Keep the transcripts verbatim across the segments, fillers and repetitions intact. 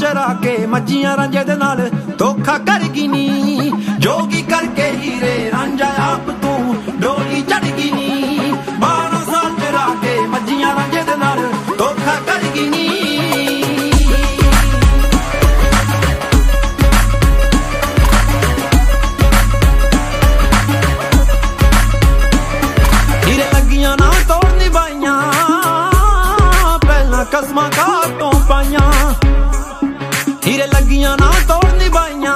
चरा के मज्जियां रांझे दे नाल धोखा करगी नी, जोगी करके हीरे रांझा आप तू डोली चढ़गी नी। बारह साल चरा के मज्जियां रांझे दे नाल धोखा करगी नी। हीरे लगियां ना तोड़नी बाइयां, पहला कसमां घाटों पाइयां। हीरे लगियां ना तोड़नी बाइयां,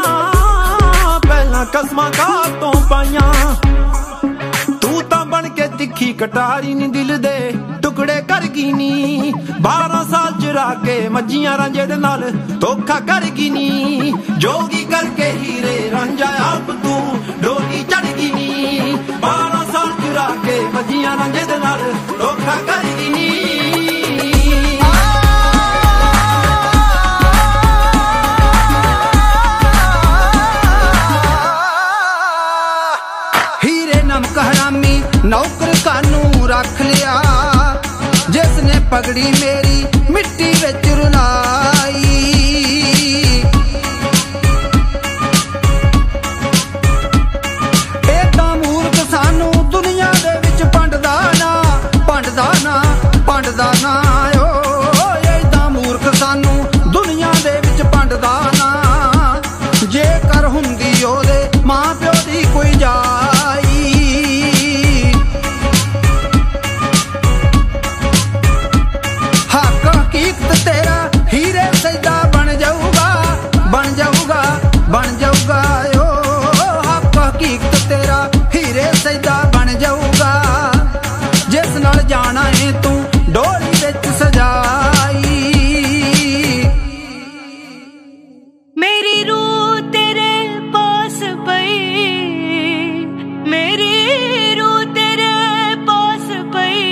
पहला कसमां घाटों पाइयां। तू तां बन के तिखी कटारी नी दिल दे टुकड़े करगी नी। बारह साल चरा के मज्जियां रांझे दे नाल धोखा करगी नी, जोगी करके हीरे रांझा आप तू डोली चढ़गी नी। बारह साल चरा के मज्जियां रांझे दे नाल धोखा करगी नी। हरामी नौकर कानू रख लिया, जिसने पगड़ी मेरी मिट्टी विच रुलाई। एदा मूर्ख सानू दुनिया दे विच भंडदा ना, भंडदा ना, भंडदा ना। ओ एदा मूर्ख सानू दुनिया दे विच भंडदा ना। जेकर हुंदी ओदे मां प्यो दी कोई जाई, तेरा हीरे सजदा बन जाऊगा, बन जाऊगा, बन जाऊगा। ओ हक हकीकत तेरा हीरे सजदा बन जाऊगा, जिस नाल जाना है तू डोली विच सजाई। मेरी रूह तेरे पास पई, मेरी रूह तेरे पास पई।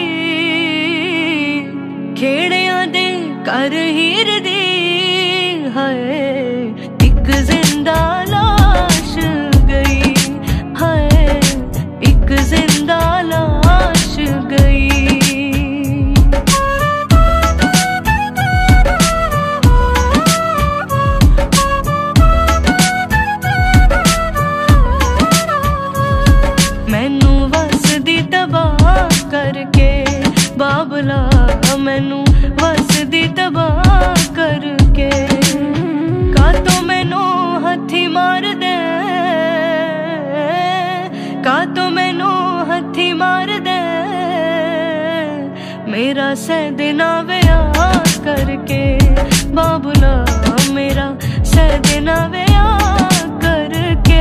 खेड़ियां दे कर हीर दी है, एक जिंदा लाश गई है, एक जिंदा लाश गई। मैनू वस दी तबाह करके बाबला, मैनू वस दी तबाह करके। का तो मैनू हथी मार दे, का तो मैनू हथी मार दे। मेरा सैदना व्याह करके बाबुला, मेरा सैदना व्याह करके।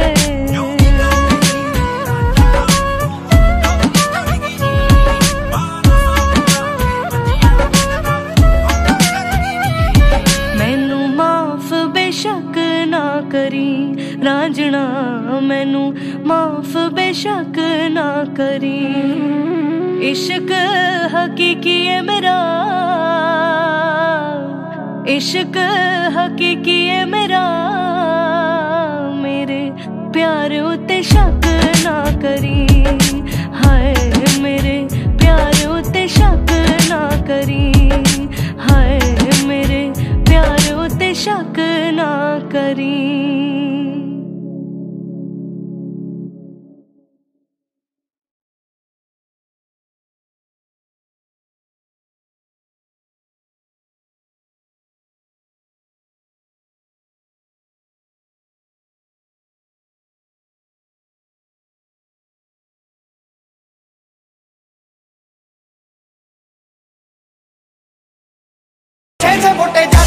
बेशक ना करी रांझना, मैनू माफ बेशक ना करी। इश्क हकीकी है मेरा, इश्क हकीकी है मेरा। मेरे प्यार उते शक ना करी, हाय मेरे प्यार उते शक ना करी। हाय मेरे प्यार उते शक ना करी। छे छे फुटे